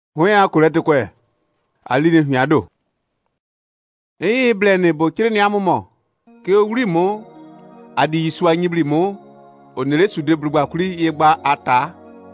Hoya kurete kwe. Aline hiado. Blene bo kire ni amumo. Ke owri mo adi yisu anyibli mo onere sude brugba kuri yegba ata.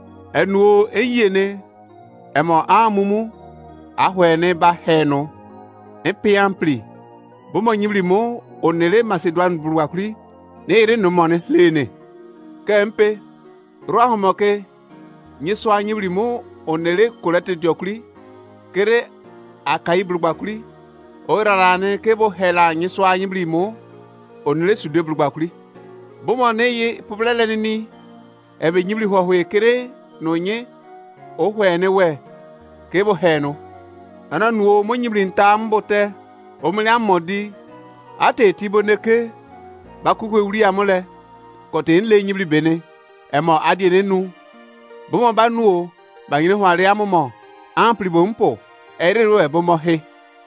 Enu eyene emo amumu ahwene ba heno. Empiampli. Bomo nyibli mo onere Macedon brugba kuri ne ire no mone lene. Kempe roahomoke nyisu anyibli mo onere kurete diokuri kere akai brugba kuri orarane kebo hela nyisu anyibli mo onere sude brugba kuri bomo ne ye populele ni ebe nyibli hohwe kere no nye ohwene we kebo heno ana nuo mo nyibli ntambote omuli amodi ate tibo neke bakukwe uri amole kote nle nyibli bene emo adiene nu bomo banuo bangine hware amomo ampli bompo erero e bomo he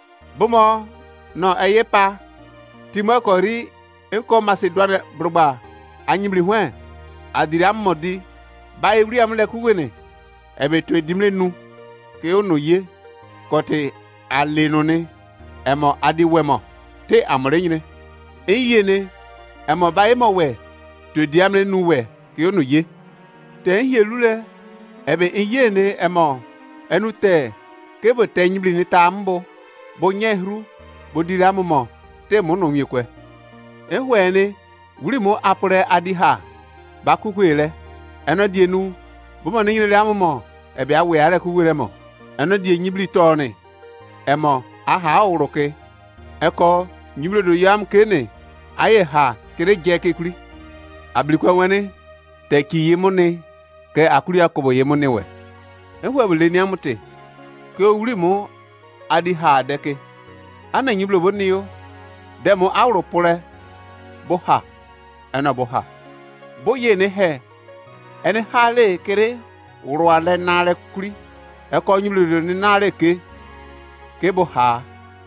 bomo no eyepa timo kori enko Macedon brugba anyibli hwen adiri amodi ba ewri amle kuwene ebe to edimle nu ke ono ye kote aleno ne emo adi wemo te amore nyine eyene emo ba emo we to diamle nu we ke ono ye te hielule ebe iyene emo enute kebo te nyibli ni tambo bo nyehru bo diramumo te mono miekwe ehwene wuri mo apure adiha bakukwele eno dienu bo mo nyine amumo ebe awe are kuwere mo eno die nyibli tone emo aha uruke eko nyibli do yam kene aye ha kere jeke kuri ablikwa wene te kiyimone ke akuri akobo yemone we ehwe buleni amute ke wuri mo adi ha deke ana nyiblo boniyo demo awro pore bo ha ana bo ha bo yene he ene hale kere uro ale nare kuri e ko nyiblo ni nare ke bo ha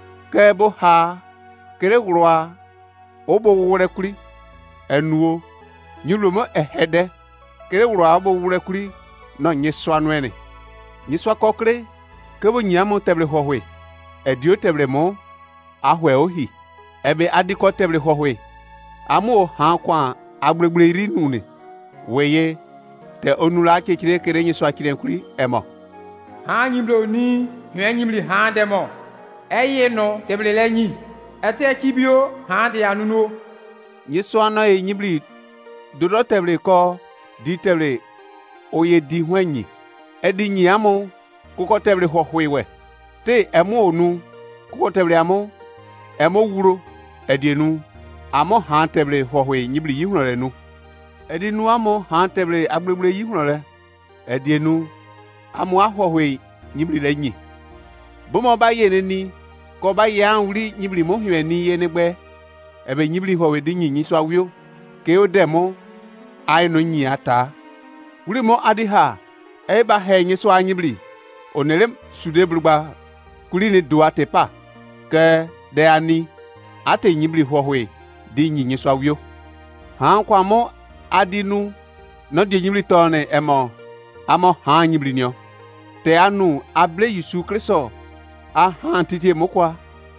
kere uro a obo wure kuri enuo nyiblo mo ehede kere uro abo wure kuri no nyeswa nwene nyeswa kokre kebo nyamo teble hohwe edio teble mo ahwe ohi ebe adiko teble hohwe amo ha kwa agbregbre iri nune weye te onula kekire kere nyeswa kirenkuri emo ha nyimlo ni hwe nyimli ha demo eye no teble lenyi ete kibio ha de anuno nyeswa no e nyibli dodo teble ko di teble oye di hwenyi edi nyamo kuko teble hohwewe te emo onu kuko teble amo wuro edienu amo ha teble hohwe nyibli yihunore nu edinu amo ha teble agbegbre yihunore edienu amo ahohwe nyibli lenyi bomo ba yene ni ko ba ya wuri nyibli mo hwe ni yene gbe ebe nyibli hohwe di nyinyi so awio ke o demo ai no nyi ata wuri mo adiha eba he nyi so anyibli onere sude brugba kuli ni duate pa ke de ani ate nyibli hohwe di nyinyi so awio ha kwa mo adinu no di nyibli tone emo amo ha nyibli nyo te anu able Yesu Kristo a ha titi mokwa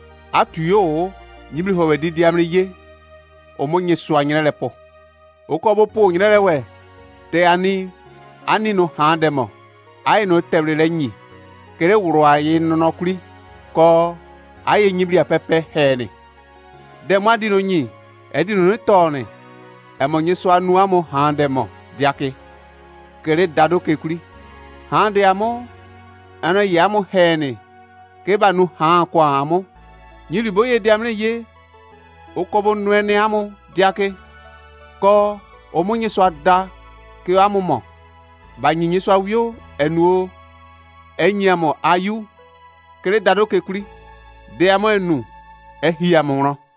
atuyo nyibli hohwe di diamre ye omonye so anyere lepo okobo po nyere we te ani no ha demo ai no teble lenyi kere wuro ayi no kuri ko ayi nyibli apepe hene de madi no nyi edi no tone emonye so anu amo ha demo diake kere dado ke kuri ha de amo ana yamo hene ke banu ha kwa amo nyiri boye diamle ye okobo nuene amo diake ko omonye so ada ke amo mo ba nyinyi so awio enuo enyamo ayu kere dado ke kuri de amo enu ehiamono